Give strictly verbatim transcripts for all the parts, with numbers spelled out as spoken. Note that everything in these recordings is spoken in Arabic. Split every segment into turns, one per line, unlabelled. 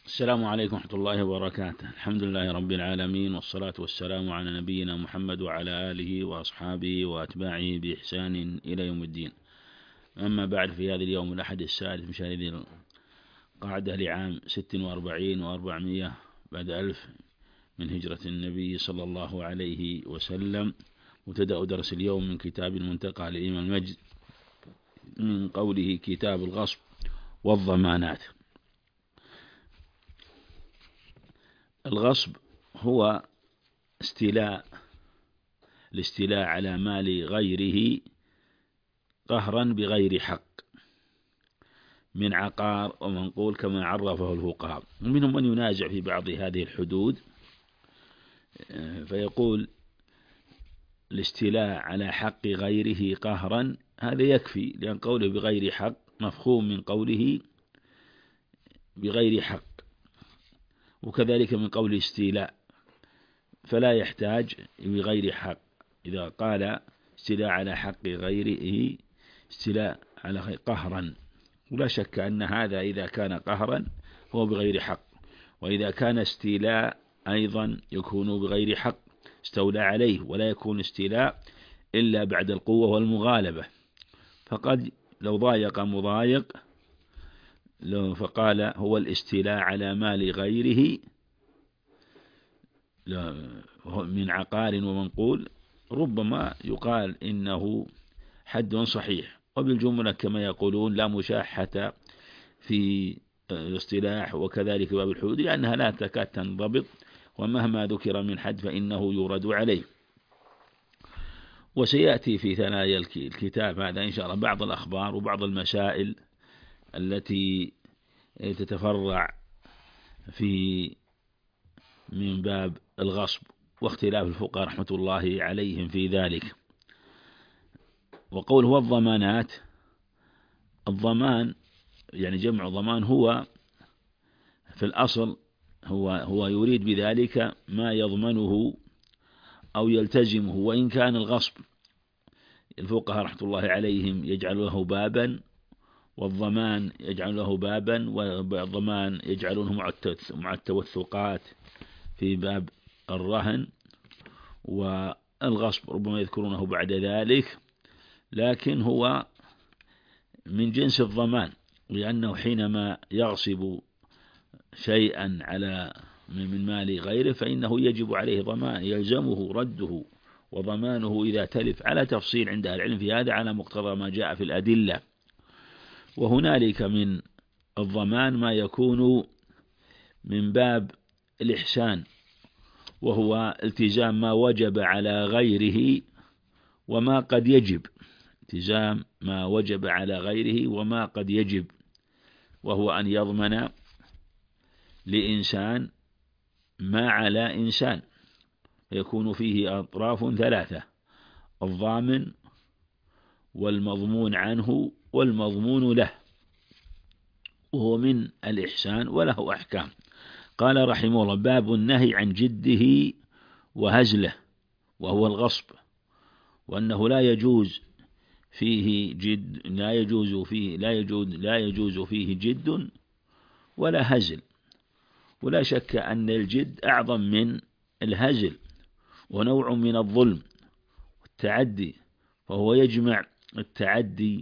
السلام عليكم ورحمة الله وبركاته. الحمد لله رب العالمين، والصلاة والسلام على نبينا محمد وعلى آله وأصحابه وأتباعه بإحسان إلى يوم الدين. أما بعد، في هذا اليوم الأحد السادس من شهر ذي القعدة لعام ست وأربعين وأربعمائة بعد ألف من هجرة النبي صلى الله عليه وسلم، وتبدأ درس اليوم من كتاب المنتقى للإمام المجد من قوله كتاب الغصب والضمانات. الغصب هو استيلاء الاستيلاء على مال غيره قهرا بغير حق من عقار ومنقول كما عرفه الفقهاء. ومنهم من ينازع في بعض هذه الحدود، فيقول الاستيلاء على حق غيره قهرا هذا يكفي، لأن قوله بغير حق مفهوم من قوله بغير حق، وكذلك من قوله استيلاء فلا يحتاج بغير حق. إذا قال استيلاء على حق غيره استيلاء على قهرا، ولا شك أن هذا إذا كان قهرا هو بغير حق، وإذا كان استيلاء أيضا يكون بغير حق، استولى عليه، ولا يكون استيلاء إلا بعد القوة والمغالبة. فقد لو ضايق مضايق فقال هو الاستيلاء على مال غيره من عقار ومنقول، ربما يقال إنه حد صحيح. وبالجملة كما يقولون لا مشاحة في الاصطلاح، وكذلك باب الحدود، لأنها لا تكاد تنضبط، ومهما ذكر من حد فإنه يورد عليه. وسيأتي في ثنايا الكتاب هذا إن شاء الله بعض الأخبار وبعض المسائل التي تتفرع في من باب الغصب واختلاف الفقهاء رحمة الله عليهم في ذلك. وقول هو الضمانات، الضمان يعني جمع ضمان، هو في الأصل هو هو يريد بذلك ما يضمنه أو يلتزمه، وإن كان الغصب الفقهاء رحمة الله عليهم يجعل له بابا، والضمان يجعل له بابا، والضمان يجعلونه مع التوثقات في باب الرهن، والغصب ربما يذكرونه بعد ذلك، لكن هو من جنس الضمان، لأنه حينما يغصب شيئا على من مال غيره فإنه يجب عليه ضمان، يلزمه رده وضمانه إذا تلف، على تفصيل عند العلم في هذا على مقتضى ما جاء في الأدلة. وهنالك من الضمان ما يكون من باب الإحسان، وهو التزام ما وجب على غيره وما قد يجب، التزام ما وجب على غيره وما قد يجب، وهو أن يضمن لإنسان ما على إنسان، يكون فيه أطراف ثلاثة: الضامن والمضمون عنه والمضمون له، وهو من الإحسان وله أحكام. قال رحمه الله: باب النهي عن جده وهزله، وهو الغصب، وأنه لا يجوز فيه جد لا يجوز فيه لا يجوز لا يجوز فيه جد ولا هزل. ولا شك أن الجد أعظم من الهزل، ونوع من الظلم والتعدي، فهو يجمع التعدي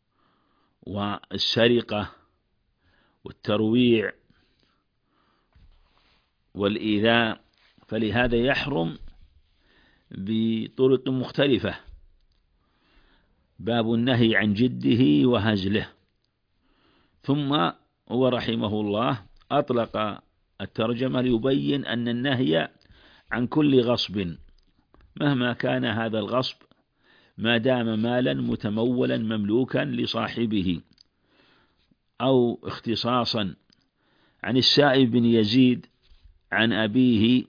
والسرقة والترويع والإيذاء، فلهذا يحرم بطرق مختلفة. باب النهي عن جده وهزله. ثم هو رحمه الله أطلق الترجمة ليبين أن النهي عن كل غصب مهما كان هذا الغصب، ما دام مالا متمولا مملوكا لصاحبه، أو اختصاصا. عن السائب بن يزيد عن أبيه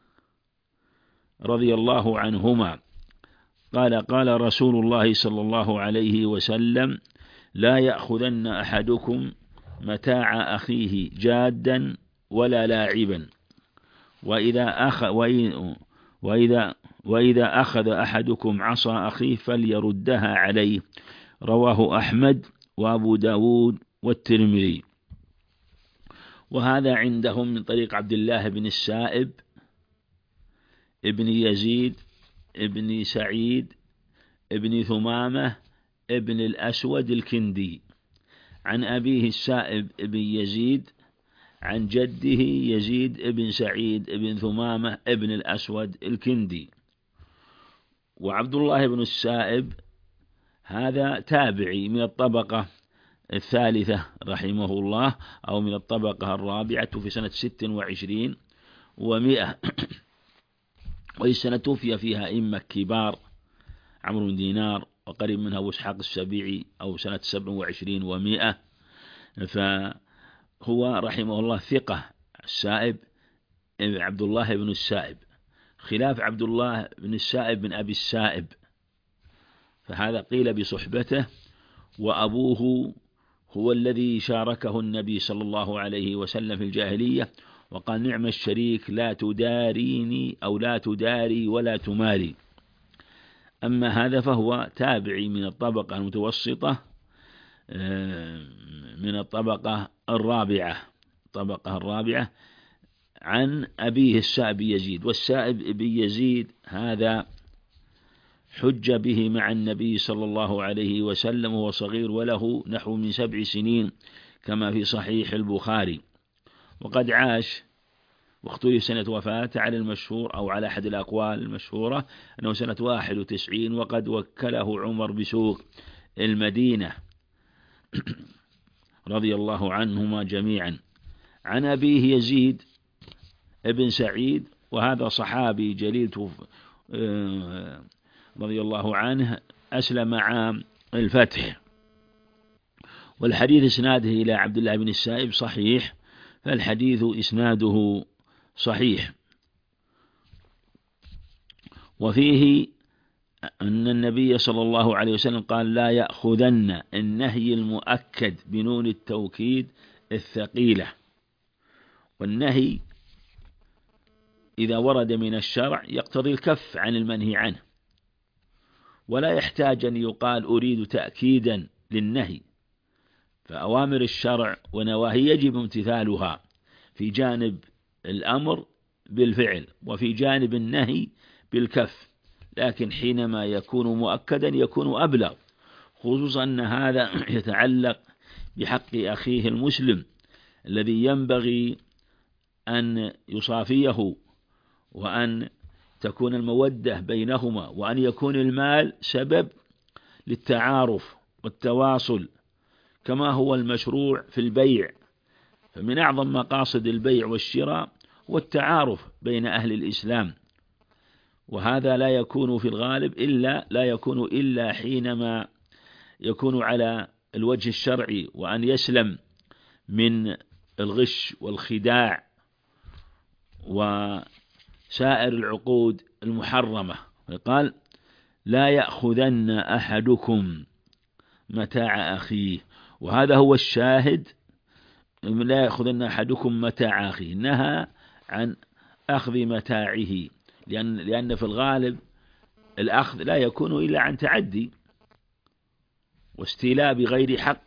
رضي الله عنهما قال: قال رسول الله صلى الله عليه وسلم: لا يأخذن أحدكم متاع أخيه جادا ولا لاعبا، وإذا أخ وإذا وإذا أخذ أحدكم عصا أخيه فليردها عليه. رواه أحمد وأبو داود والترمذي. وهذا عندهم من طريق عبد الله بن السائب ابن يزيد ابن سعيد ابن ثمامة ابن الأسود الكندي، عن أبيه السائب ابن يزيد عن جده يزيد ابن سعيد ابن ثمامة ابن الأسود الكندي. وعبد الله بن السائب هذا تابعي من الطبقة الثالثة رحمه الله، أو من الطبقة الرابعة، في سنة ست وعشرين ومئة، وهي سنة توفي فيها أئمة كبار، عمرو بن دينار وقريب منها أبو إسحاق السبيعي، أو سنة سبع وعشرين ومئة. فهو رحمه الله ثقة، السائب عبد الله بن السائب، خلاف عبد الله بن السائب بن أبي السائب، فهذا قيل بصحبته، وأبوه هو الذي شاركه النبي صلى الله عليه وسلم في الجاهلية، وقال نعم الشريك لا تداريني أو لا تداري ولا تماري. أما هذا فهو تابعي من الطبقة المتوسطة، من الطبقة الرابعة الطبقة الرابعة عن أبيه السائب يزيد. والسائب ابن يزيد هذا حج به مع النبي صلى الله عليه وسلم وهو صغير، وله نحو من سبع سنين كما في صحيح البخاري، وقد عاش، واختلف سنة وفاته على المشهور أو على أحد الأقوال المشهورة أنه سنة واحد وتسعين، وقد وكله عمر بسوق المدينة رضي الله عنهما جميعا. عن أبيه يزيد ابن سعيد، وهذا صحابي جليل رضي الله عنه، أسلم عام الفتح، والحديث إسناده إلى عبد الله بن السائب صحيح، فالحديث إسناده صحيح. وفيه أن النبي صلى الله عليه وسلم قال لا يأخذن، النهي المؤكد بنون التوكيد الثقيلة، والنهي إذا ورد من الشرع يقتضي الكف عن المنهي عنه، ولا يحتاج أن يقال أريد تأكيدا للنهي، فأوامر الشرع ونواهي يجب امتثالها في جانب الأمر بالفعل، وفي جانب النهي بالكف، لكن حينما يكون مؤكدا يكون أبلغ، خصوصا أن هذا يتعلق بحق أخيه المسلم الذي ينبغي أن يصافيه، وأن تكون المودة بينهما، وأن يكون المال سبب للتعارف والتواصل كما هو المشروع في البيع. فمن أعظم مقاصد البيع والشراء هو التعارف بين أهل الإسلام، وهذا لا يكون في الغالب إلا لا يكون إلا حينما يكون على الوجه الشرعي، وأن يسلم من الغش والخداع وسائر العقود المحرمة. قال لا يأخذن أحدكم متاع أخيه، وهذا هو الشاهد، لا يأخذن أحدكم متاع أخيه، نهى عن أخذ متاعه، لأن, لأن في الغالب الأخذ لا يكون إلا عن تعدي واستيلاء بغير حق،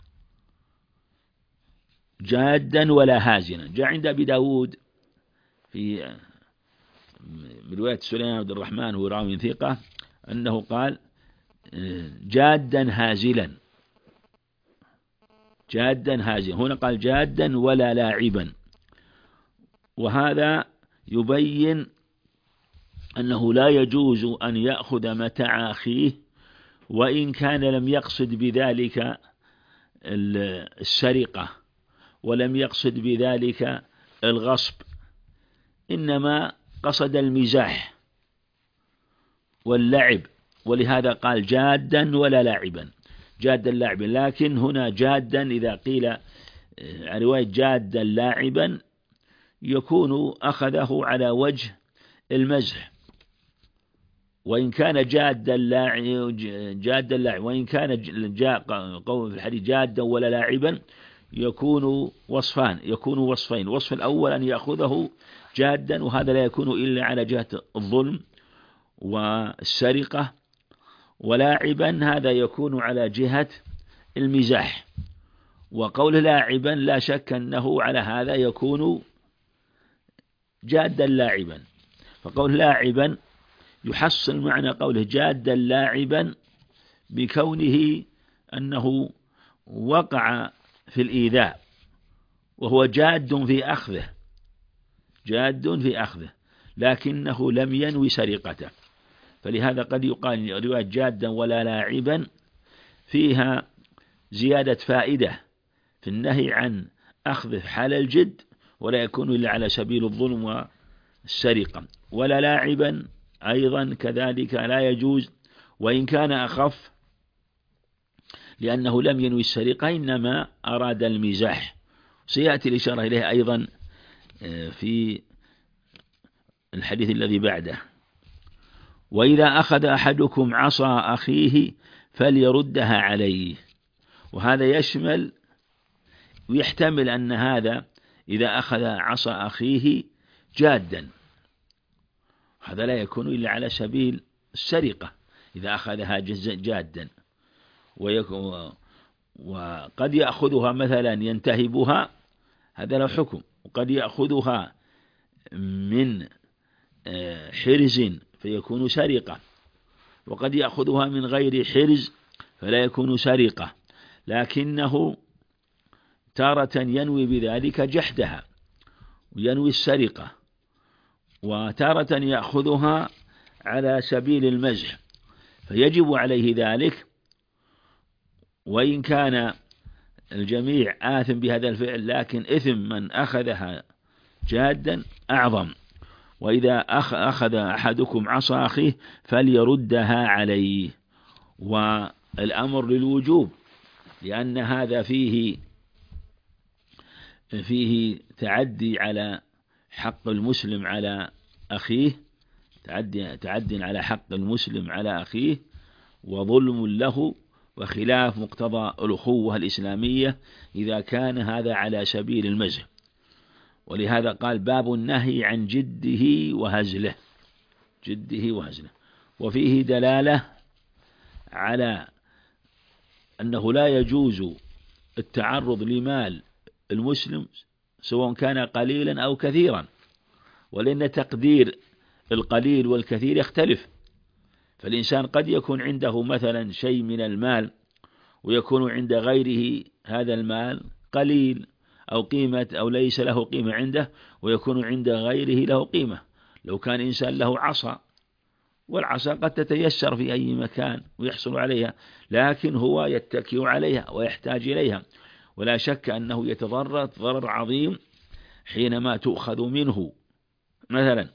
جادا ولا هازنا. جاء عند أبي داود في رواية سليمان بن الرحمن هو راوي ثقة أنه قال جادا هازلا، جادا هازلا، هنا قال جادا ولا لاعبا، وهذا يبين أنه لا يجوز أن يأخذ متاع أخيه وإن كان لم يقصد بذلك السرقة ولم يقصد بذلك الغصب، إنما قصد المزاح واللعب، ولهذا قال جادا ولا لاعبا، جادا لاعبا. لكن هنا جادا إذا قيل رواية جادا لاعبا يكون أخذه على وجه المزح، وإن كان جادا لاعب جادا لاعب وإن كان جاء قول في الحديث جادا ولا لاعبا يكون وصفان، يكون وصفين، الوصف الأول أن يأخذه جادا، وهذا لا يكون إلا على جهة الظلم والسرقة، ولاعبا هذا يكون على جهة المزاح. وقوله لاعبا لا شك أنه على هذا يكون جادا لاعبا، فقول لاعبا يحصل معنى قوله جادا لاعبا بكونه أنه وقع في الإيذاء وهو جاد في أخذه، جاد في أخذه لكنه لم ينوي سرقته. فلهذا قد يقال رواية جادا ولا لاعبا فيها زيادة فائدة في النهي عن أخذه حال الجد، ولا يكون إلا على سبيل الظلم والسرقة. ولا لاعبا أيضا كذلك لا يجوز، وإن كان أخف لأنه لم ينوي السرقة إنما أراد المزاح. سيأتي الإشارة إليه أيضا في الحديث الذي بعده. وإذا أخذ أحدكم عصا أخيه فليردها عليه، وهذا يشمل ويحتمل أن هذا إذا أخذ عصا أخيه جادا، هذا لا يكون إلا على سبيل السرقة إذا أخذها جادا، وقد يأخذها مثلا ينتهبها، هذا له حكم، وقد يأخذها من حرز فيكون سرقة، وقد يأخذها من غير حرز فلا يكون سرقة، لكنه تارة ينوي بذلك جحدها وينوي السرقة، وتارة يأخذها على سبيل المزح، فيجب عليه ذلك، وإن كان الجميع آثم بهذا الفعل لكن إثم من أخذها جادا أعظم. وإذا أخذ أحدكم عصا أخيه فليردها عليه، والأمر للوجوب لأن هذا فيه فيه تعدي على حق المسلم على أخيه، تعدي تعدي على حق المسلم على أخيه وظلم له، وخلاف مقتضى الأخوة الإسلامية إذا كان هذا على سبيل المزح. ولهذا قال باب النهي عن جده وهزله، جده وهزله. وفيه دلالة على أنه لا يجوز التعرض لمال المسلم سواء كان قليلا أو كثيرا، ولأن تقدير القليل والكثير يختلف، فالإنسان قد يكون عنده مثلا شيء من المال ويكون عند غيره هذا المال قليل أو قيمة أو ليس له قيمة عنده، ويكون عند غيره له قيمة. لو كان إنسان له عصا، والعصا قد تتيسر في أي مكان ويحصل عليها، لكن هو يتكئ عليها ويحتاج إليها، ولا شك أنه يتضرر ضرر عظيم حينما تؤخذ منه مثلا.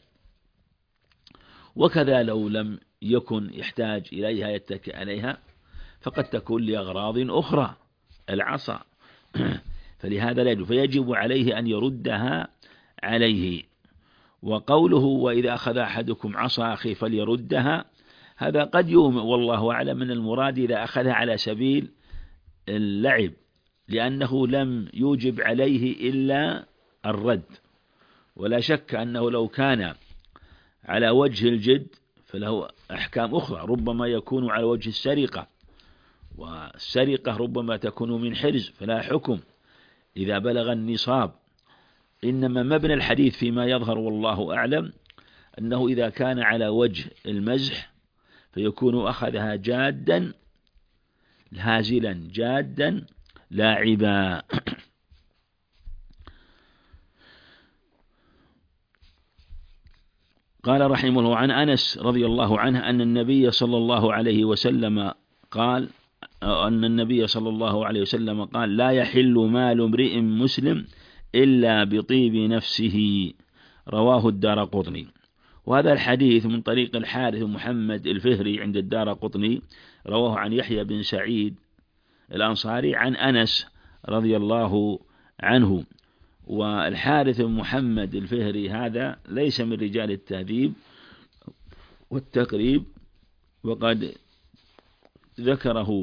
وكذا لو لم يكن يحتاج إليها يتكئ عليها فقد تكون لأغراض أخرى العصا، فلهذا لا يجب، فيجب عليه أن يردها عليه. وقوله وإذا أخذ أحدكم عصا أخيه فليردها، هذا قد يوم والله أعلم من المراد إذا أخذها على سبيل اللعب، لأنه لم يوجب عليه إلا الرد، ولا شك أنه لو كان على وجه الجد فله أحكام أخرى، ربما يكون على وجه السرقة، والسرقة ربما تكون من حرز فلا حكم إذا بلغ النصاب. إنما مبنى الحديث فيما يظهر والله أعلم أنه إذا كان على وجه المزح فيكون أخذها جادا هازلا جادا لاعبا. قال رحمه الله عن أنس رضي الله عنه أن النبي صلى الله عليه وسلم قال أن النبي صلى الله عليه وسلم قال لا يحل مال امرئ مسلم إلا بطيب نفسه، رواه الدارقطني. وهذا الحديث من طريق الحارث محمد الفهري عند الدارقطني، رواه عن يحيى بن سعيد الأنصاري عن أنس رضي الله عنه. والحارث محمد الفهري هذا ليس من رجال التهذيب والتقريب، وقد ذكره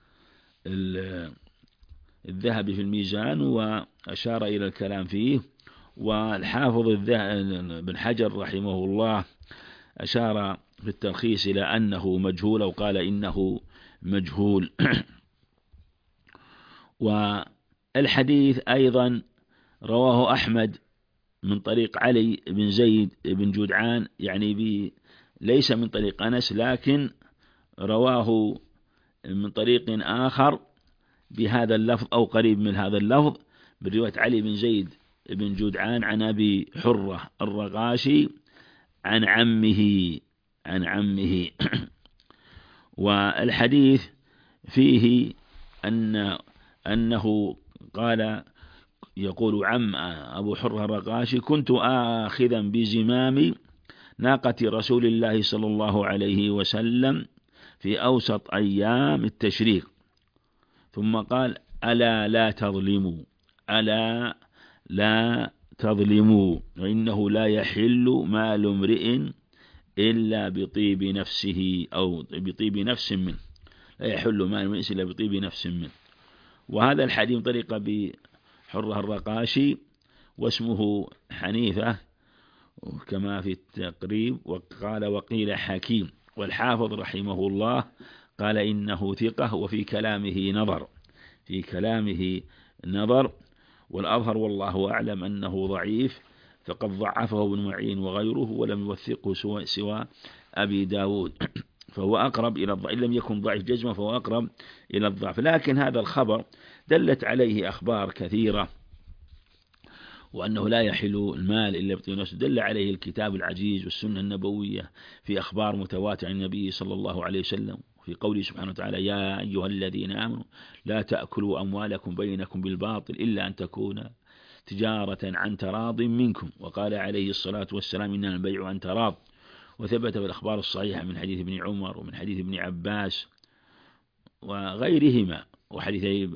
الذهبي في الميزان وأشار إلى الكلام فيه، والحافظ بن حجر رحمه الله أشار في التلخيص إلى أنه مجهول، أو قال إنه مجهول. الحديث أيضا رواه أحمد من طريق علي بن زيد بن جدعان، يعني بي ليس من طريق أنس، لكن رواه من طريق آخر بهذا اللفظ أو قريب من هذا اللفظ، برواية علي بن زيد بن جدعان عن أبي حرة الرقاشي عن عمه عن عمه والحديث فيه أن أنه قال، يقول عم أبو حرة الرقاشي: كنت آخذا بزمام ناقة رسول الله صلى الله عليه وسلم في أوسط أيام التشريق، ثم قال: ألا لا تظلموا ألا لا تظلموا وإنه لا يحل مال امرئ إلا بطيب نفسه أو بطيب نفس منه، لا يحل مال امرئ إلا بطيب نفس منه. وهذا الحديث طريقة بحرة الرقاشي واسمه حنيفة كما في التقريب. وقال وقيل حكيم، والحافظ رحمه الله قال إنه ثقة وفي كلامه نظر في كلامه نظر والأظهر والله أعلم أنه ضعيف، فقد ضعفه ابن معين وغيره ولم يوثقه سوى, سوى أبي داود، فهو أقرب إلى الضعف، إن لم يكن ضعيف جزمة فهو أقرب إلى الضعف. لكن هذا الخبر دلت عليه أخبار كثيرة، وأنه لا يحل المال إلا بطيب نفسه، دل عليه الكتاب العزيز والسنة النبوية في أخبار متواترة عن النبي صلى الله عليه وسلم، في قوله سبحانه وتعالى: يا أيها الذين آمنوا لا تأكلوا أموالكم بينكم بالباطل إلا أن تكون تجارة عن تراض منكم. وقال عليه الصلاة والسلام: إنما البيع عن تراض. وثبت في الأخبار الصحيحة من حديث ابن عمر ومن حديث ابن عباس وغيرهما، وحديث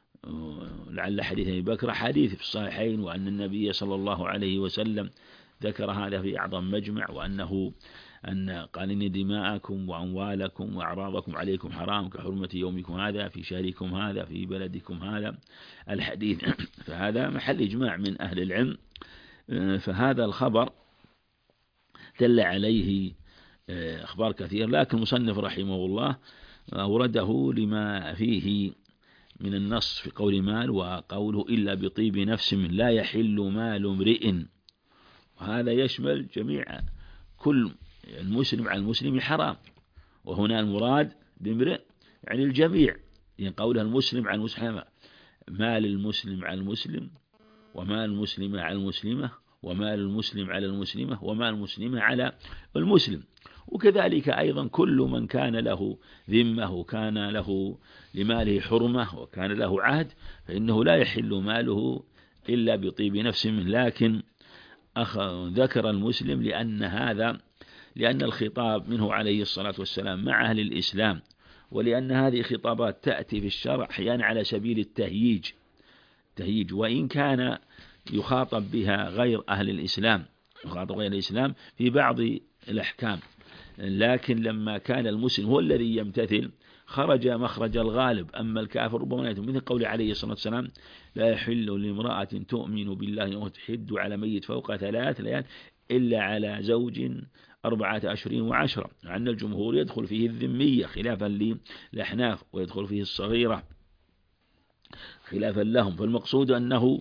لعل حديث أبي بكر حديث في الصحيحين، وأن النبي صلى الله عليه وسلم ذكر هذا في أعظم مجمع، وأنه أن قال: إن دماءكم وأموالكم وأعراضكم عليكم حرام كحرمة يومكم هذا في شهركم هذا في بلدكم هذا الحديث. فهذا محل إجماع من أهل العلم. فهذا الخبر دل عليه أخبار كثير، لكن المصنف رحمه الله أورده لما فيه من النص في قول مال، وقوله إلا بطيب نفس من لا يحل مال امرئ، وهذا يشمل جميع كل المسلم على المسلم حرام، وهنا المراد بامرئ يعني الجميع، يعني قولها المسلم على المسلم، مال المسلم على المسلم، ومال المسلمة على المسلمة، ومال المسلم على المسلمة، ومال المسلمة على المسلم. وكذلك أيضا كل من كان له ذمة وكان له لماله حرمة وكان له عهد فإنه لا يحل ماله إلا بطيب نفس منه. لكن أخ ذكر المسلم لأن هذا لأن الخطاب منه عليه الصلاة والسلام مع أهل الإسلام، ولأن هذه خطابات تأتي في الشرع أحيانا على سبيل التهييج تهييج وإن كان يخاطب بها غير أهل الإسلام يخاطب غير الإسلام في بعض الأحكام، لكن لما كان المسلم هو الذي يمتثل خرج مخرج الغالب. أما الكافر ربما يتم، مثل قول عليه الصلاة والسلام: لا يحل لامرأة تؤمن بالله وتحد على ميت فوق ثلاث ليال إلا على زوج أربعة أشهر وعشرة، مع أن الجمهور يدخل فيه الذمية خلافا للأحناف، ويدخل فيه الصغيرة خلافا لهم. فالمقصود أنه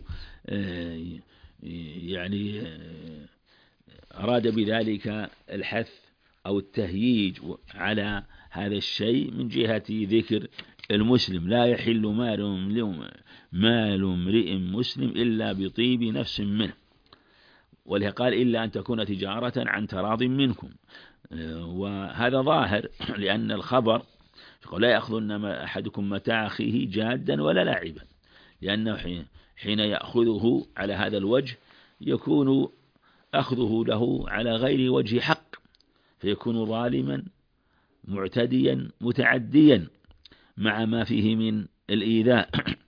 يعني أراد بذلك الحث أو التهييج على هذا الشيء من جهة ذكر المسلم: لا يحل مال مال امرئ مسلم إلا بطيب نفس منه، ولهذا قال: إلا أن تكون تجارة عن تراض منكم. وهذا ظاهر لأن الخبر لا يأخذن أحدكم متاع أخيه جادا ولا لاعبا، لأنه حين يأخذه على هذا الوجه يكون أخذه له على غير وجه حق، فيكون ظالما معتديا متعديا مع ما فيه من الإيذاء،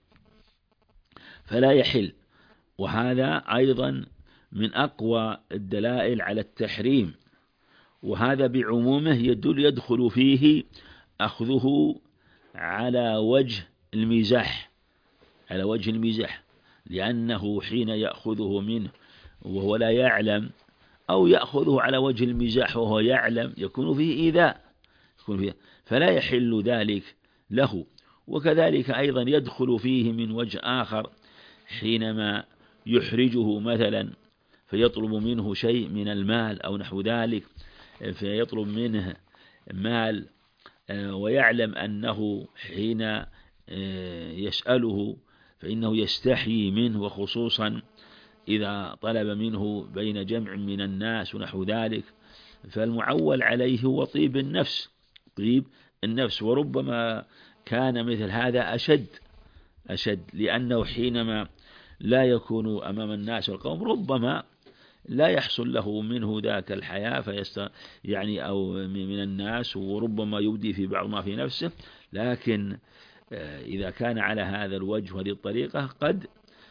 فلا يحل. وهذا أيضا من أقوى الدلائل على التحريم، وهذا بعمومه يدل يدخل فيه أخذه على وجه المزاح على وجه المزاح لأنه حين يأخذه منه وهو لا يعلم أو يأخذه على وجه المزاح وهو يعلم يكون فيه إيذاء، يكون فيه فلا يحل ذلك له. وكذلك أيضا يدخل فيه من وجه آخر حينما يحرجه مثلا فيطلب منه شيء من المال أو نحو ذلك، فيطلب منه مال ويعلم أنه حين يسأله فإنه يستحيي منه، وخصوصا إذا طلب منه بين جمع من الناس ونحو ذلك، فالمعول عليه هو طيب النفس طيب النفس. وربما كان مثل هذا أشد أشد لأنه حينما لا يكون أمام الناس والقوم ربما لا يحصل له منه ذاك الحياة فيست يعني أو من الناس، وربما يبدي في بعض ما في نفسه، لكن إذا كان على هذا الوجه وهذه الطريقة قد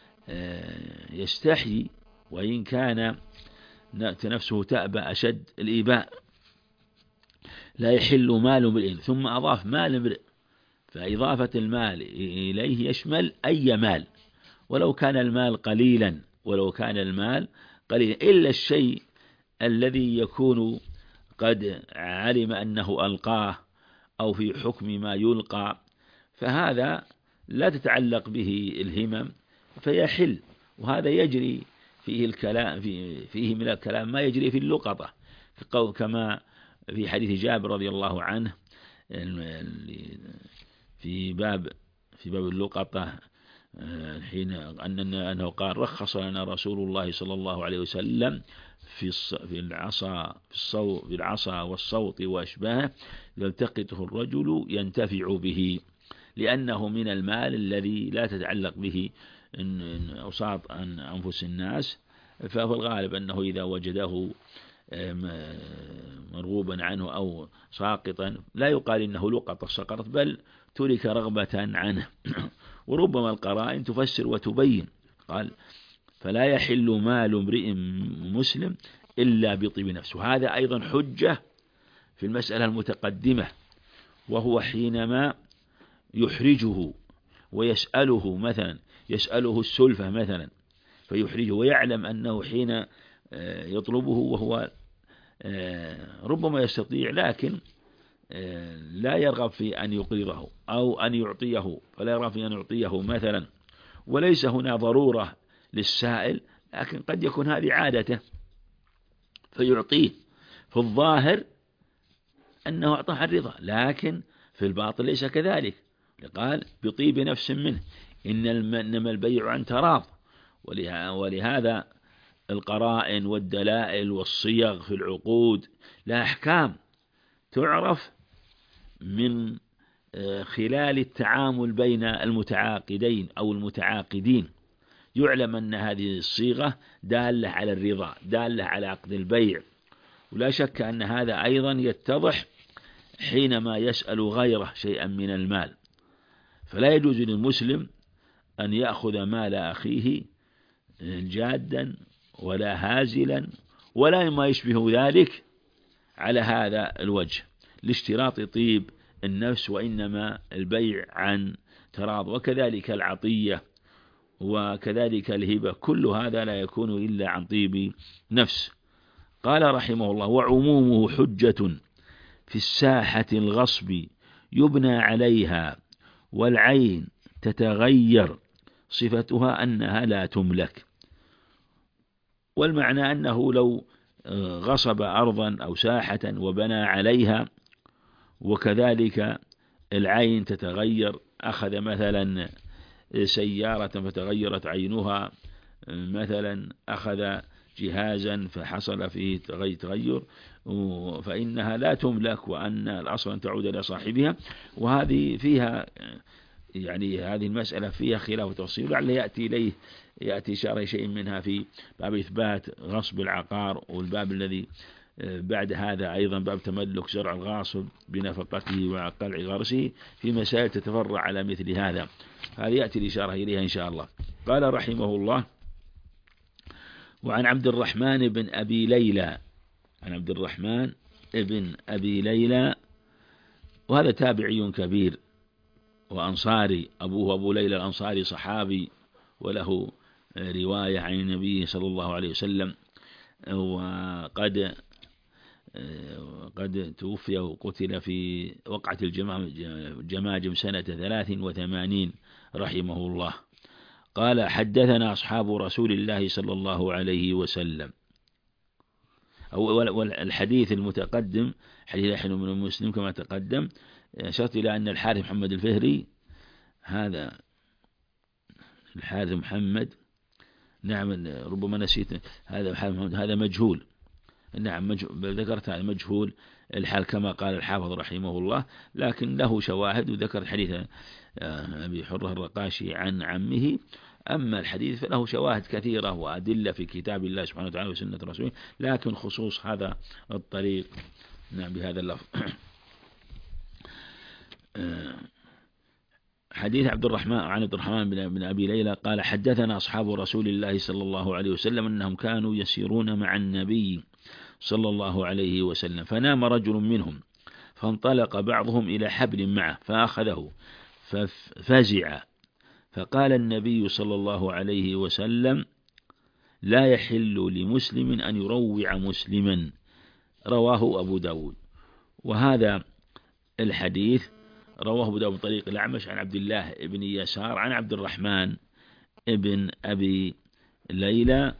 يستحي، وإن كان نفسه تأبى أشد الإيباء. لا يحل مال امرئ، ثم أضاف مال امرئ، فإضافة المال إليه يشمل أي مال ولو كان المال قليلا ولو كان المال قليلا إلا الشيء الذي يكون قد علم أنه ألقاه أو في حكم ما يلقى، فهذا لا تتعلق به الهمم فيحل. وهذا يجري فيه الكلام فيه, فيه من الكلام ما يجري في اللقطة، كما في حديث جابر رضي الله عنه في باب في باب اللقطة، حين أنه قال رخص لنا رسول الله صلى الله عليه وسلم في في العصا في الصوت في العصا والصوت وأشباهه يلتقطه الرجل ينتفع به، لأنه من المال الذي لا تتعلق به أوساط عن أنفس الناس، فهو الغالب أنه إذا وجده مرغوبا عنه أو ساقطا لا يقال إنه لقطة سقطت، بل ترك رغبة عنه. وربما القرائن تفسر وتبين، قال فلا يحل مال امرئ مسلم إلا بطيب نفسه. هذا أيضا حجة في المسألة المتقدمة، وهو حينما يحرجه ويسأله مثلا يسأله السلفة مثلا فيحرجه، ويعلم أنه حين يطلبه وهو ربما يستطيع لكن لا يرغب في أن يقرضه أو أن يعطيه، فلا يرغب في أن يعطيه مثلا، وليس هنا ضرورة للسائل، لكن قد يكون هذه عادته فيعطيه. في الظاهر أنه أعطاه الرضا، لكن في الباطن ليس كذلك. قال بطيب نفس منه، إنما البيع عن تراض. ولهذا القرائن والدلائل والصيغ في العقود لها أحكام تعرف من خلال التعامل بين المتعاقدين أو المتعاقدين، يعلم أن هذه الصيغة دالة على الرضا دالة على عقد البيع. ولا شك أن هذا أيضا يتضح حينما يسأل غيره شيئا من المال، فلا يجوز للمسلم أن يأخذ مال أخيه جادا ولا هازلا ولا ما يشبه ذلك على هذا الوجه لاشتراط طيب النفس، وإنما البيع عن تراض. وكذلك العطية وكذلك الهبة، كل هذا لا يكون إلا عن طيب نفس. قال رحمه الله وعمومه حجة في الساحة الغصب يبنى عليها، والعين تتغير صفتها أنها لا تملك. والمعنى أنه لو غصب أرضا أو ساحة وبنى عليها، وكذلك العين تتغير، أخذ مثلا سيارة فتغيرت عينها، مثلا أخذ جهازا فحصل فيه تغير، فإنها لا تملك، وأن الأصل أن تعود إلى صاحبها. وهذه فيها يعني هذه المسألة فيها خلاف وتفصيل، لعل يأتي إليه يأتي إشارة شيء منها في باب إثبات غصب العقار، والباب الذي بعد هذا أيضا باب تملك زرع الغاصب بنفقته وقلع غرسه، في مسائل تتفرع على مثل هذا، هذه يأتي الإشارة إليها إن شاء الله. قال رحمه الله وعن عبد الرحمن بن أبي ليلى عن عبد الرحمن بن أبي ليلى، وهذا تابعي كبير وأنصاري، أبوه أبو ليلى الأنصاري صحابي وله رواية عن النبي صلى الله عليه وسلم، وقد قد توفي وقتل في وقعة الجماجم سنة ثلاث وثمانين رحمه الله. قال حدثنا أصحاب رسول الله صلى الله عليه وسلم. أو الحديث المتقدم حديث يحيى بن مسلم كما تقدم، أشرت إلى أن الحارث محمد الفهري هذا الحارث محمد، نعم ربما نسيت، هذا هذا مجهول، نعم مجهول، ذكرت هذا مجهول الحال كما قال الحافظ رحمه الله، لكن له شواهد، وذكر حديث أبي حرة الرقاشي عن عمه. أما الحديث فله شواهد كثيرة وأدلة في كتاب الله سبحانه وتعالى وسنة رسوله، لكن خصوص هذا الطريق نعم بهذا اللفظ. حديث عبد الرحمن عن عبد الرحمن بن أبي ليلى قال حدثنا أصحاب رسول الله صلى الله عليه وسلم أنهم كانوا يسيرون مع النبي صلى الله عليه وسلم، فنام رجل منهم فانطلق بعضهم إلى حبل معه فأخذه ففزع، فقال النبي صلى الله عليه وسلم لا يحل لمسلم أن يروع مسلما، رواه أبو داود. وهذا الحديث رواه أبو داود بطريق الأعمش عن عبد الله بن يسار عن عبد الرحمن بن أبي ليلى،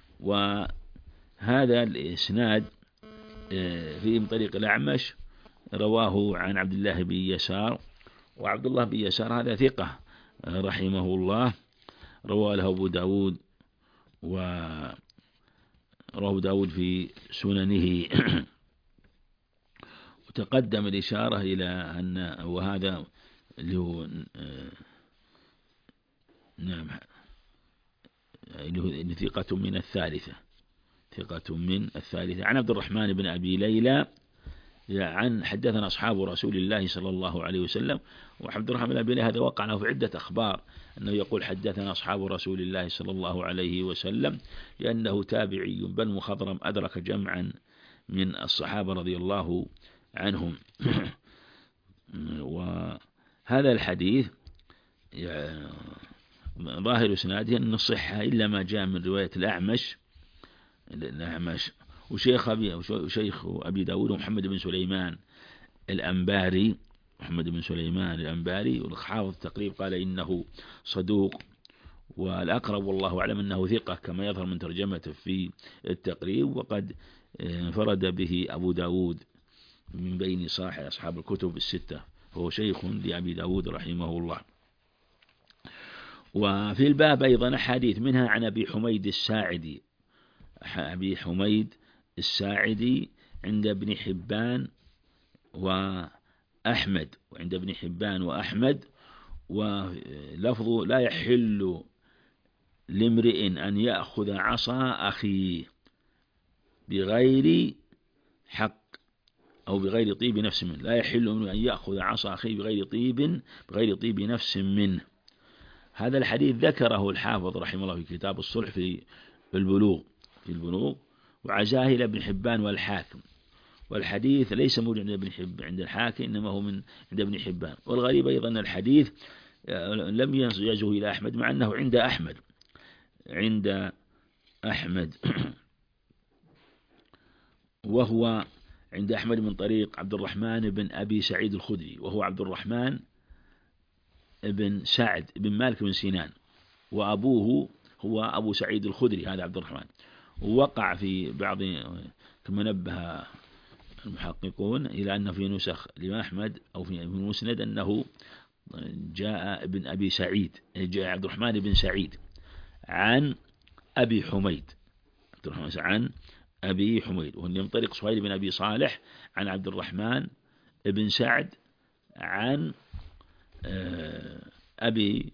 وهذا الإسناد في طريق الأعمش رواه عن عبد الله بن يسار، وعبد الله بن يسار هذا ثقة رحمه الله، رواه له أبو داود ورواه أبو داود في سننه. وتقدم الإشارة إلى أن وهذا اللي هو نعم اللي ثقة من الثالثة، ثقة من الثالثة عن عبد الرحمن بن أبي ليلى عن حدثنا أصحاب رسول الله صلى الله عليه وسلم. وعبد الرحمن بن أبي ليلى هذا وقع له في عدة أخبار أنه يقول حدثنا أصحاب رسول الله صلى الله عليه وسلم، لأنه تابعي بن مخضرم أدرك جمعا من الصحابة رضي الله عنهم. وهذا الحديث ظاهر اسناده أن الصحة إلا ما جاء من رواية الأعمش الأعمش وشيخ أبي وشيخ أبي داود محمد بن سليمان الأنباري محمد بن سليمان الأنباري، والحافظ التقريب قال إنه صدوق، والأقرب والله أعلم أنه ثقة كما يظهر من ترجمته في التقريب، وقد انفرد به أبو داود من بين صاحب أصحاب الكتب الستة، فهو شيخ لأبي داود رحمه الله. وفي الباب أيضا حديث منها عن أبي حميد الساعدي أبي حميد الساعدي عند ابن حبان وأحمد وعند ابن حبان وأحمد ولفظه لا يحل لامرئ أن يأخذ عصا أخيه بغير حق أو بغير طيب نفس منه، لا يحل أن يأخذ عصا أخيه بغير طيب بغير طيب نفس منه. هذا الحديث ذكره الحافظ رحمه الله في كتاب الصلح في البلوغ في البلوغ وعزاه إلى ابن حبان والحاكم، والحديث ليس موجود عند ابن حبان عند الحاكم، إنما هو من عند ابن حبان. والغريب أيضا أن الحديث لم يزه إلى أحمد مع أنه عند أحمد عند أحمد وهو عند أحمد من طريق عبد الرحمن بن أبي سعيد الخدري، وهو عبد الرحمن بن سعد بن مالك بن سنان، وأبوه هو أبو سعيد الخدري هذا عبد الرحمن. ووقع في بعض كما نبه المحققون إلى أنه في نسخ الإمام أحمد أو في المسند أنه جاء ابن أبي سعيد جاء عبد الرحمن بن سعيد عن أبي حميد عبد الرحمن عن أبي حميد، وهو من طريق سهيل بن أبي صالح عن عبد الرحمن بن سعد عن أبي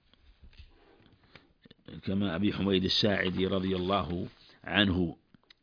كما أبي حميد الساعدي رضي الله عنه.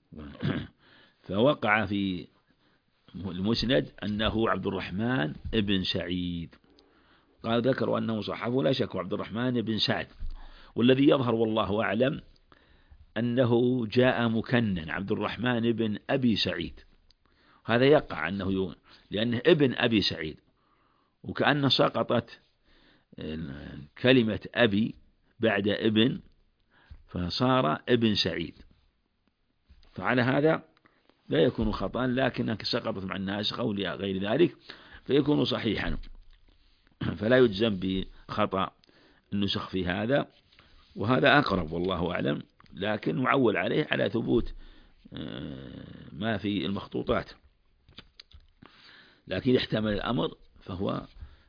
فوقع في المسند أنه عبد الرحمن بن سعيد، قال ذكروا أنه صحابه لا شك عبد الرحمن بن سعد، والذي يظهر والله أعلم أنه جاء مكنن عبد الرحمن بن أبي سعيد، هذا يقع أنه لأنه ابن أبي سعيد، وكأن سقطت كلمة أبي بعد ابن فصار ابن سعيد، فعلى هذا لا يكون خطأ، لكنها سقطت مع الناس أو غير ذلك فيكون صحيحا، فلا يجزم بخطأ النسخ في هذا. وهذا أقرب والله أعلم، لكن معول عليه على ثبوت ما في المخطوطات، لكن يحتمل الأمر فهو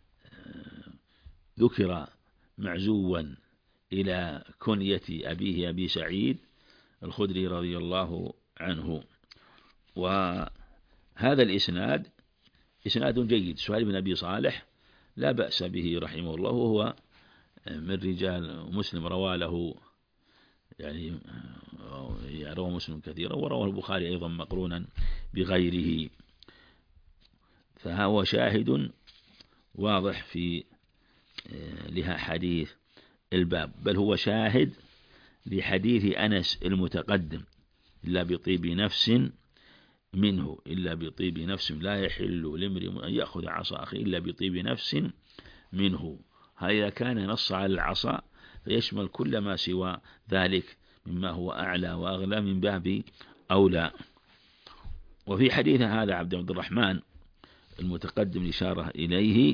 ذكر معزوا إلى كنية أبيه أبي سعيد الخدري رضي الله عنه. وهذا الإسناد إسناد جيد. سهيل بن أبي صالح لا بأس به رحمه الله، وهو من رجال مسلم، روى له يعني روى مسلم كثيرا، وروى البخاري أيضا مقرونا بغيره، فهو شاهد واضح في لها حديث الباب، بل هو شاهد لحديث أنس المتقدم: إلا بطيب نفس منه، إلا بطيب نفس لا يحل لامرئ أن يأخذ عصا أخيه إلا بطيب نفس منه. هذا كان نص على العصا فيشمل كل ما سوى ذلك مما هو أعلى وأغلى من باب أولى. وفي حديث هذا عبد الرحمن المتقدم الإشارة إليه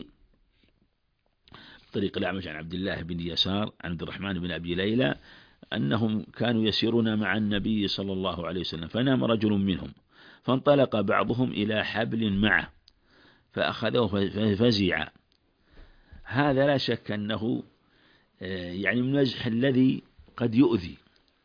طريق الأعمش عن عبد الله بن يسار عن عبد الرحمن بن أبي ليلى أنهم كانوا يسيرون مع النبي صلى الله عليه وسلم، فنام رجل منهم فانطلق بعضهم إلى حبل معه فأخذه ففزع. هذا لا شك أنه يعني من المزح الذي قد يؤذي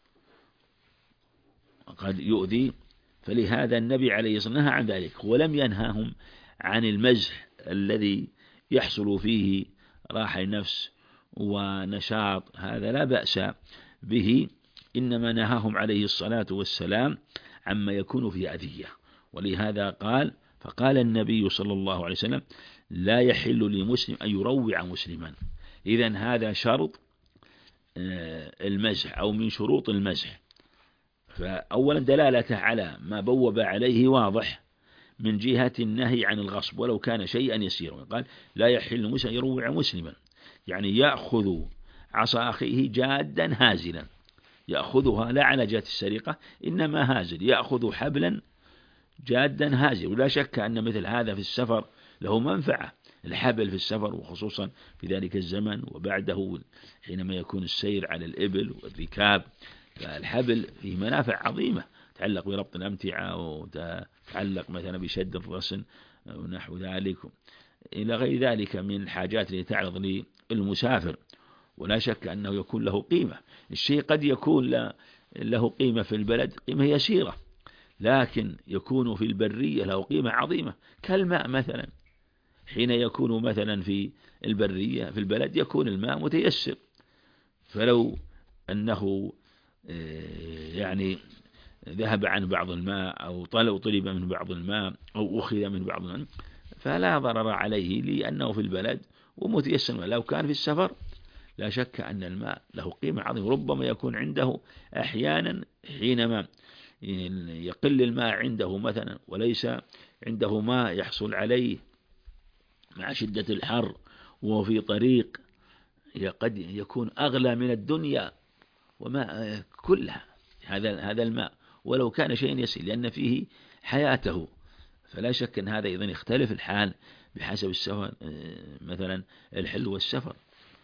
قد يؤذي فلهذا النبي عليه الصلاة والسلام نهى عن ذلك، ولم ينهاهم عن المزح الذي يحصل فيه راحة النفس ونشاط، هذا لا بأس به، إنما نهاهم عليه الصلاة والسلام عما يكون فيه أذية. ولهذا قال فقال النبي صلى الله عليه وسلم: لا يحل لمسلم أن يروع مسلما. إذن هذا شرط المزح أو من شروط المزح. فأولا دلالته على ما بوب عليه واضح من جهة النهي عن الغصب ولو كان شيئا يسيرا. قال: لا يحل مسلم أن يروع مسلما، يعني يأخذ عصا أخيه جادا هازلا، يأخذها لا على جهة السرقة إنما هازل، يأخذ حبلا جادا هازل. ولا شك أن مثل هذا في السفر له منفعة، الحبل في السفر وخصوصا في ذلك الزمن وبعده حينما يكون السير على الإبل والركاب، فالحبل فيه منافع عظيمة تتعلق بربط الأمتعة وتتعلق مثلا بشد الرسن ونحو ذلك إلى غير ذلك من الحاجات التي تعرض للمسافر. ولا شك أنه يكون له قيمة. الشيء قد يكون له قيمة في البلد قيمة يسيرة، لكن يكون في البرية له قيمة عظيمة، كالماء مثلا، حين يكون مثلا في البرية في البلد يكون الماء متيسر، فلو أنه يعني ذهب عن بعض الماء أو طلب من بعض الماء أو أخذ من بعض الماء فلا ضرر عليه لأنه في البلد ومتيسر. لو كان في السفر لا شك أن الماء له قيمة عظيمة، ربما يكون عنده أحيانا حينما يقل الماء عنده مثلا وليس عنده ماء يحصل عليه مع شدة الحر وفي طريق قد يكون أغلى من الدنيا وما كلها هذا هذا الماء ولو كان شيء يسير لأن فيه حياته. فلا شك أن هذا أيضا يختلف الحال بحسب السفر، مثلا الحل والسفر.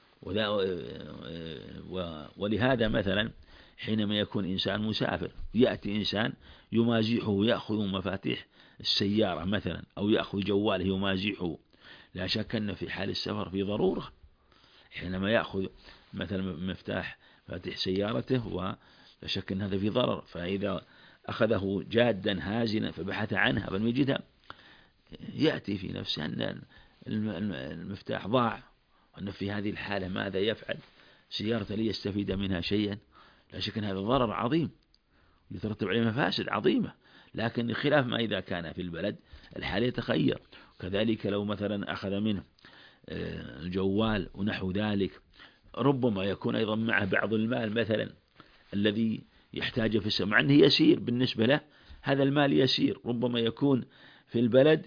ولهذا مثلا حينما يكون إنسان مسافر يأتي إنسان يمازحه يأخذ مفاتيح السيارة مثلا أو يأخذ جواله يمازحه، لا شك أن في حال السفر في ضرورة حينما يأخذ مثلا مفتاح مفاتيح سيارته، ولا شك أن هذا في ضرر. فإذا أخذه جادا هازلا فبحث عنها فلم يجدها يأتي في نفسه أن المفتاح ضاع، أن في هذه الحالة ماذا يفعل؟ سيارته ليستفيد منها شيئا؟ لا شك أن هذا ضرر عظيم يترتب عليه مفاسد عظيمة. لكن خلاف ما إذا كان في البلد الحال يتخير. كذلك لو مثلا أخذ منه الجوال ونحو ذلك ربما يكون أيضا معه بعض المال مثلا الذي يحتاجه في السفر، مع أنه يسير بالنسبة له، هذا المال يسير ربما يكون في البلد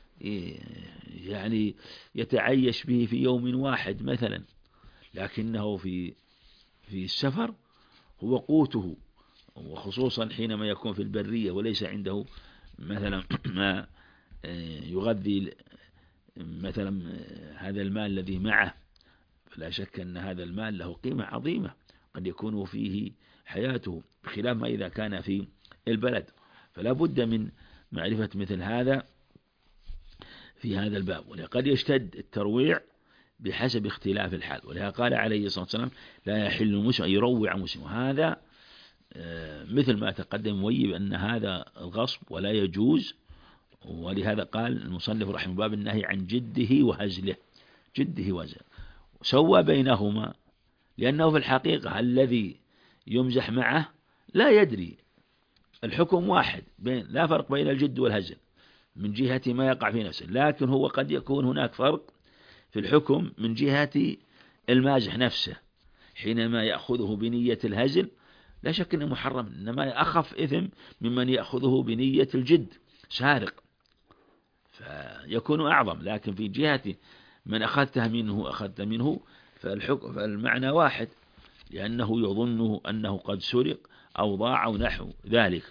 يعني يتعيش به في يوم واحد مثلا، لكنه في في السفر هو قوته، وخصوصا حينما يكون في البرية وليس عنده مثلا ما يغذي مثلا هذا المال الذي معه، فلا شك أن هذا المال له قيمة عظيمة قد يكون فيه حياته، بخلاف ما إذا كان في البلد. فلا بد من معرفة مثل هذا في هذا الباب. ولقد يشتد الترويع بحسب اختلاف الحال، ولهذا قال عليه الصلاة والسلام لا يحل المسلم أن يروع مسلم. وهذا مثل ما تقدم مبين أن هذا الغصب ولا يجوز. ولهذا قال المصنف رحمه الله باب النهي عن جده وهزله، جده وهزله سوى بينهما، لأنه في الحقيقة الذي يمزح معه لا يدري، الحكم واحد، بين لا فرق بين الجد والهزل من جهة ما يقع في نفسه، لكن هو قد يكون هناك فرق في الحكم من جهة المازح نفسه، حينما يأخذه بنية الهزل لا شك أنه محرم، إنما أخف إثم ممن يأخذه بنية الجد سارق، فيكون أعظم. لكن في جهة من أخذته منه أخذت منه فالحكم فالمعنى واحد، لأنه يظنه أنه قد سرق أو ضاع أو نحو ذلك.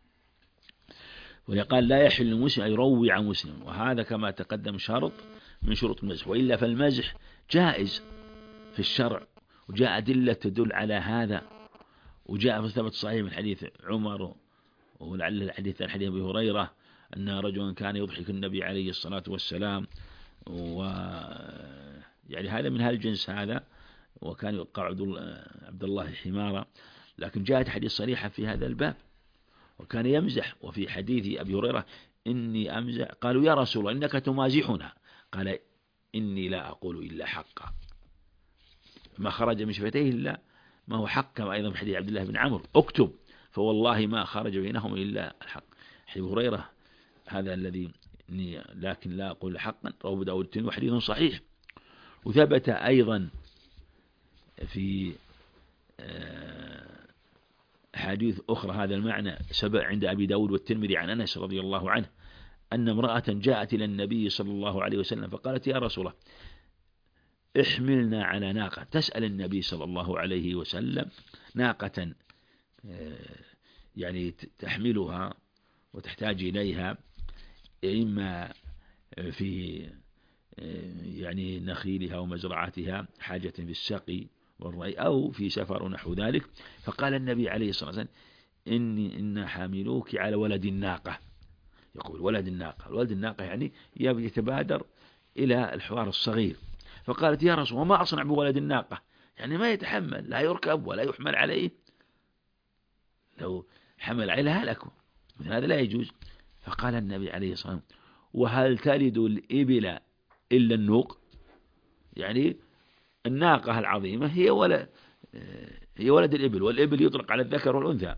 ويقال لا يحل المسلم أن يروع مسلم، وهذا كما تقدم شرط من شروط المزح، وإلا فالمزح جائز في الشرع، وجاء أدلة تدل على هذا، وجاء في ثبت صحيح من حديث عمر، ولعل الحديث عن حديث أبي هريرة أن رجلا كان يضحك النبي عليه الصلاة والسلام، و يعني هذا من هالجنس هذا، وكان يقع عبد الله حمارا، لكن جاءت حديث صريحة في هذا الباب، وكان يمزح. وفي حديث أبي هريرة إني أمزح، قالوا يا رسول الله إنك تمازحنا، قال إني لا أقول إلا حقا، ما خرج من شفتيه إلا ما هو حق، كما أيضا في حديث عبد الله بن عمرو اكتب فوالله ما خرج بينهم إلا الحق. حديث هريرة هذا الذي لكن لا أقول حقا رواه أبو داود الترمذي وحديث صحيح. وثبت أيضا في حديث أخرى هذا المعنى سبق عند أبي داود والترمذي عن أنس رضي الله عنه أن امرأة جاءت إلى النبي صلى الله عليه وسلم فقالت يا رسول الله احملنا على ناقة، تسأل النبي صلى الله عليه وسلم ناقة يعني تحملها وتحتاج إليها، إما في يعني نخيلها ومزرعتها حاجة في السقي والري أو في سفر ونحو ذلك. فقال النبي عليه الصلاة والسلام إني إن حاملوك على ولد الناقة، يقول ولد الناقة، ولد الناقة يعني يتبادر إلى الحوار الصغير. فقالت يا رسول الله ما أصنع بولد الناقة، يعني ما يتحمل، لا يركب ولا يحمل عليه، لو حمل عليها هلكوا، هذا لا يجوز. فقال النبي عليه الصلاة والسلام وهل تلد الإبل إلا النوق، يعني الناقة العظيمة هي ولد هي ولد الإبل، والإبل يطلق على الذكر والأنثى،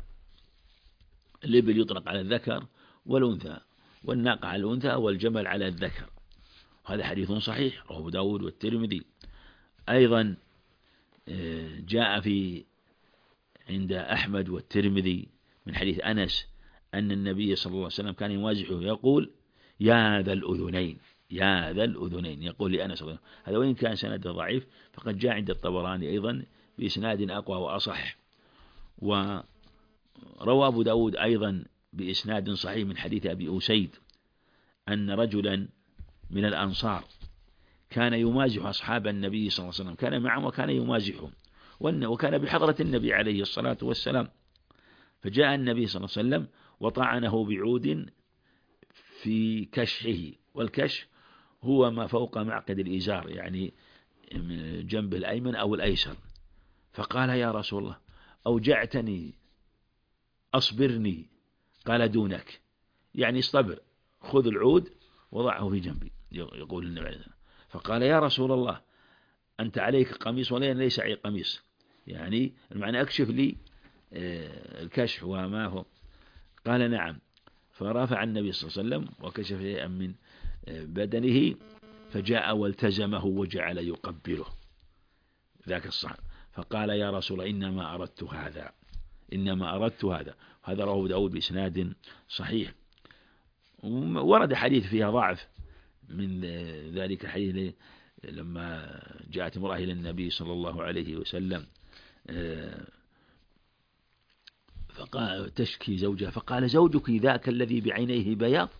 الإبل يطلق على الذكر والأنثى، والناقة على الأنثى، والجمل على الذكر. هذا حديث صحيح رواه أبو داود والترمذي. أيضا جاء في عند أحمد والترمذي من حديث أنس أن النبي صلى الله عليه وسلم كان يمازحه يقول يا ذا الأذنين، يا ذا الأذنين، يقول لأنس. هذا وإن كان سنده ضعيف فقد جاء عند الطبراني أيضا بإسناد أقوى وأصح. وروى أبو داود أيضا بإسناد صحيح من حديث أبي أسيد أن رجلا من الأنصار كان يمازح أصحاب النبي صلى الله عليه وسلم، كان معهم وكان يمازحهم، وكان بحضرة النبي عليه الصلاة والسلام. فجاء النبي صلى الله عليه وسلم وطعنه بعود في كشحه، والكشح هو ما فوق معقد الإزار، يعني من جنب الأيمن أو الأيسر. فقال يا رسول الله أوجعتني أصبرني، قال دونك، يعني اصطبر، خذ العود وضعه في جنبي، يقول النبي عليه الصلاة والسلام. فقال يا رسول الله أنت عليك قميص ولا ليس عليك قميص، يعني المعنى أكشف لي الكشف وما هو. قال نعم. فرفع النبي صلى الله عليه وسلم وكشف شيئا من بدنه، فجاء والتزمه وجعل يقبله ذاك الصحابي. فقال يا رسول الله إنما أردت هذا، إنما أردت هذا. هذا رواه داود بإسناد صحيح. ورد حديث فيها ضعف من ذلك الحديث لما جاءت امرأة إلى النبي صلى الله عليه وسلم فقال تشكي زوجها، فقال زوجك ذاك الذي بعينيه بياض،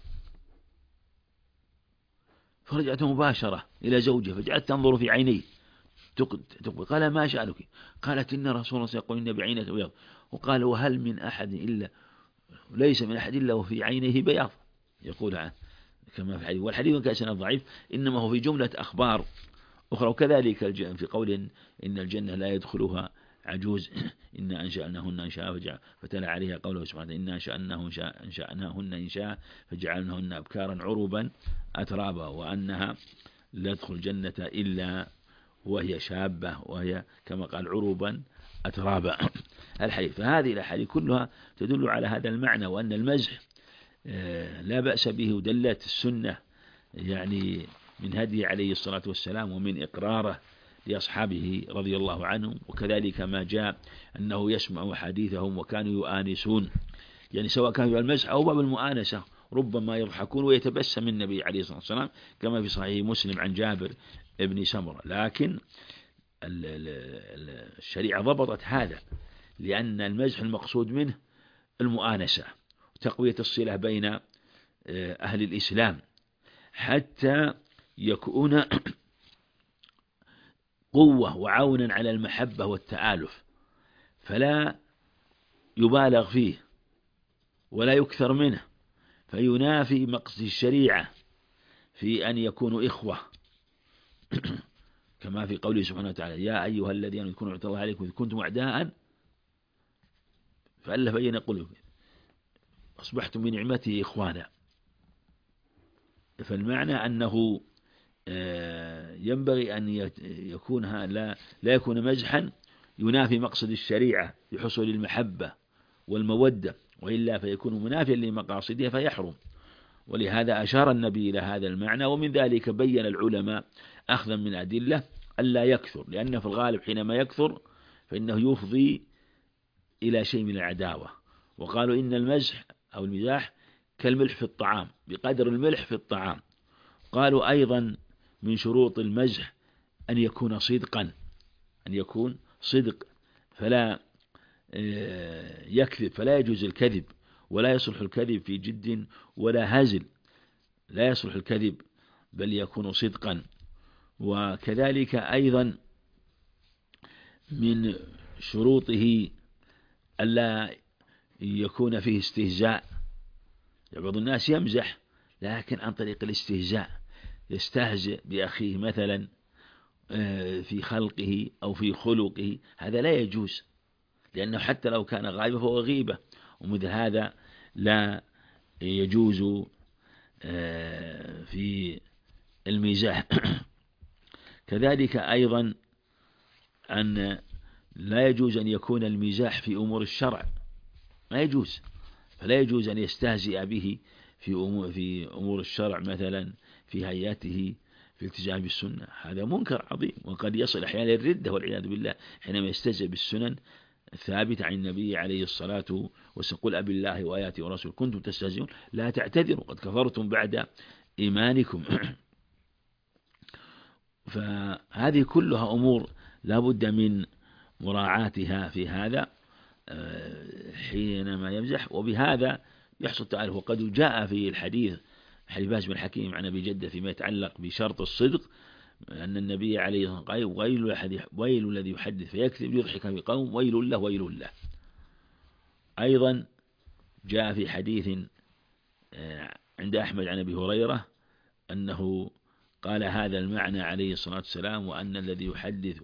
فرجعت مباشرة إلى زوجها فجعلت تنظر في عينيه تقبل. قال ما شأنك؟ قالت إن رسول الله يقول إن بعينك بياض. وقال وهل من أحد إلا ليس من أحد إلا وفي عينيه بياض، يقول عنه كما في الحديث. والحديث كأسنا ضعيف، إنما هو في جملة أخبار أخرى. وكذلك في قول إن الجنة لا يدخلها عجوز، إن أنشأناهن إنشاء فتلا عليها قوله سبحانه إن أنشأناهن إنشاء فجعلناهن أبكارا عربا أترابا، وأنها لا تدخل الجنة إلا وهي شابة، وهي كما قال عربا أترابا الحديث. فهذه الأحاديث كلها تدل على هذا المعنى، وأن المزح لا بأس به، ودلت السنة يعني من هدي عليه الصلاة والسلام ومن إقراره لأصحابه رضي الله عنهم. وكذلك ما جاء أنه يسمع حديثهم وكانوا يؤانسون، يعني سواء كان في المزح أو باب المؤانسة ربما يضحكون ويتبسم النبي عليه الصلاة والسلام كما في صحيح مسلم عن جابر ابن سمرة. لكن الشريعة ضبطت هذا، لأن المزح المقصود منه المؤانسة وتقوية الصلة بين أهل الإسلام حتى يكون قوة وعونا على المحبة والتآلف، فلا يبالغ فيه ولا يكثر منه، فينافي مقصد الشريعة في أن يكونوا إخوة كما في قوله سبحانه وتعالى يا أيها الذين يذكرون نعمة الله عليكم إذ كنتم أعداء فألف بين قلوبكم أصبحتم بنعمته إخوانا. فالمعنى أنه ينبغي أن يكون لا لا يكون مزحا ينافي مقصد الشريعة بحصول المحبة والمودة، وإلا فيكون منافيا لمقاصدها فيحرم. ولهذا أشار النبي إلى هذا المعنى. ومن ذلك بين العلماء أخذا من أدلة ألا يكثر، لأن في الغالب حينما يكثر فإنه يفضي إلى شيء من العداوة. وقالوا إن المزح أو المزاح كالملح في الطعام، بقدر الملح في الطعام. قالوا أيضا من شروط المزح أن يكون صدقا، أن يكون صدق، فلا يكذب، فلا يجوز الكذب، ولا يصلح الكذب في جد ولا هزل، لا يصلح الكذب بل يكون صدقا. وكذلك أيضا من شروطه ألا يكون فيه استهزاء. بعض الناس يمزح لكن عن طريق الاستهزاء، يستهزئ بأخيه مثلا في خلقه أو في خلقه، هذا لا يجوز، لأنه حتى لو كان غائبا فهو غيبة، ومثل هذا لا يجوز في المزاح. كذلك أيضا أن لا يجوز أن يكون المزاح في أمور الشرع، ما يجوز، فلا يجوز أن يستهزئ به في أمور, في أمور الشرع مثلا في هيئته في التزام بالسنة، هذا منكر عظيم، وقد يصل أحيانا الردة والعياذ بالله حينما يستهزئ بالسنن الثابتة عن النبي عليه الصلاة والسلام قل أبي الله وآياته ورسوله كنتم تستهزئون لا تعتذروا قد كفرتم بعد إيمانكم. فهذه كلها أمور لا بد من مراعاتها في هذا حينما يمزح، وبهذا يحصل تعالى. وقد جاء في الحديث حديث باز بن حكيم عن أبي جدة فيما يتعلق بشرط الصدق أن النبي عليه الصلاة والسلام قال ويل, ويل الذي يحدث فيكذب يضحك بقوم ويل له ويل له. أيضا جاء في حديث عند أحمد عن أبي هريرة أنه قال هذا المعنى عليه الصلاة والسلام وأن الذي يحدث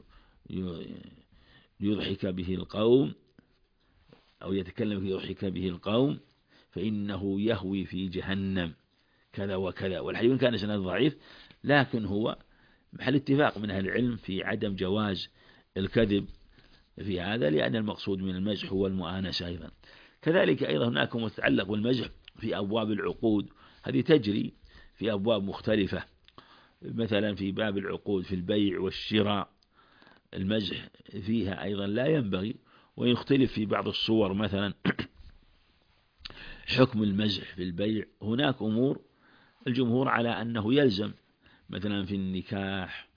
يضحك به القوم أو يتكلم يضحك به القوم فإنه يهوي في جهنم كذا وكذا. والحديث كان سند ضعيف، لكن هو محل اتفاق من أهل العلم في عدم جواز الكذب في هذا، لأن المقصود من المزح هو المؤانسة. أيضا كذلك أيضا هناك متعلق بالمزح في أبواب العقود، هذه تجري في أبواب مختلفة، مثلا في باب العقود في البيع والشراء المزح فيها أيضا لا ينبغي، ويختلف في بعض الصور. مثلا حكم المزح في البيع، هناك أمور الجمهور على أنه يلزم، مثلا في النكاح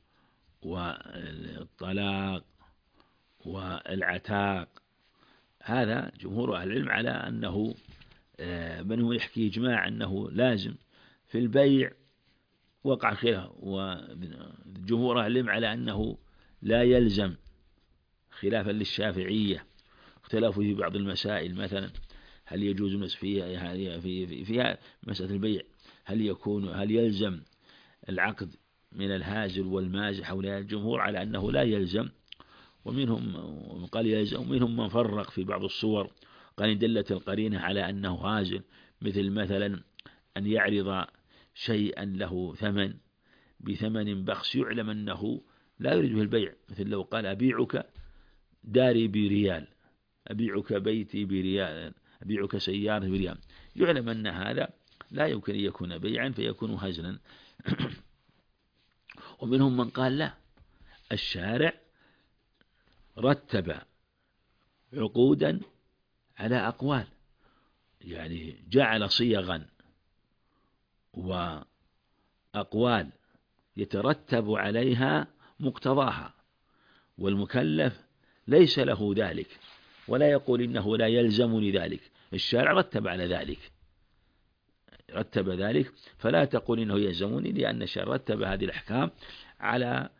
والطلاق والعتاق، هذا جمهور أهل العلم على أنه من هو يحكي إجماع أنه لازم. في البيع وقع خلاف، وجمهور أهل العلم على أنه لا يلزم، خلافا للشافعية اختلفوا في بعض المسائل، مثلا هل يجوز المس فيها في فيها مسألة البيع، هل يكون هل يلزم العقد من الهازل والمازح أو لا؟ الجمهور على أنه لا يلزم، ومنهم قال يلزم، ومنهم من فرق في بعض الصور، قال إن دلت القرينة على أنه هازل، مثل مثلا أن يعرض شيئا له ثمن بثمن بخس يعلم أنه لا يريد به البيع، مثل لو قال أبيعك داري بريال، أبيعك بيتي بريال، أبيعك سيارة بريال، يعلم أن هذا لا يمكن أن يكون بيعا فيكون هزلا. ومنهم من قال لا، الشارع رتب عقودا على أقوال، يعني جعل صيغا وأقوال يترتب عليها مقتضاها، والمكلف ليس له ذلك، ولا يقول إنه لا يلزمني ذلك، الشارع رتب على ذلك، رتب ذلك، فلا تقول إنه يلزمني، لأن الشارع رتب هذه الأحكام على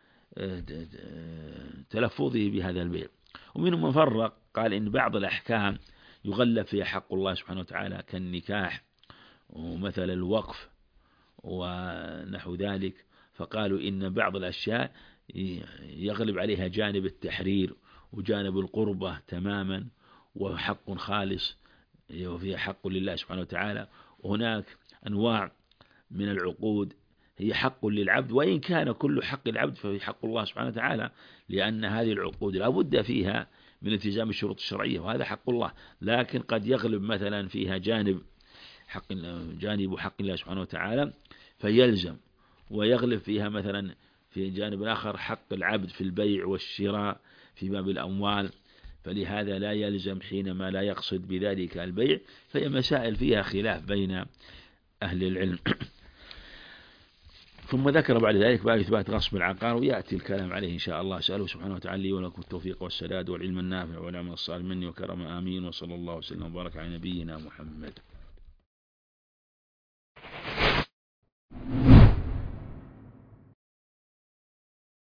تلفظه بهذا البيع. ومنهم من فرق قال إن بعض الأحكام يغلب فيها حق الله سبحانه وتعالى، كالنكاح ومثل الوقف ونحو ذلك، فقالوا إن بعض الأشياء يغلب عليها جانب التحرير وجانب القربة تماما، وحق خالص وفيها حق لله سبحانه وتعالى. وهناك أنواع من العقود هي حق للعبد، وإن كان كل حق العبد فهي حق الله سبحانه وتعالى، لأن هذه العقود لا بد فيها من التزام الشروط الشرعية، وهذا حق الله، لكن قد يغلب مثلا فيها جانب حق جانب حق الله سبحانه وتعالى فيلزم، ويغلب فيها مثلا في جانب آخر حق العبد في البيع والشراء في باب الأموال، فلهذا لا يلزم حينما لا يقصد بذلك البيع. فهي مسائل فيها خلاف بين أهل العلم. ثم ذكر بعد ذلك باب إثبات غصب العقار، ويأتي الكلام عليه إن شاء الله. أسأله سبحانه وتعالى لي ولكم التوفيق والسداد والعلم النافع والعمل الصالح مني وكرم، آمين. وصلى الله وسلم وبارك على نبينا محمد.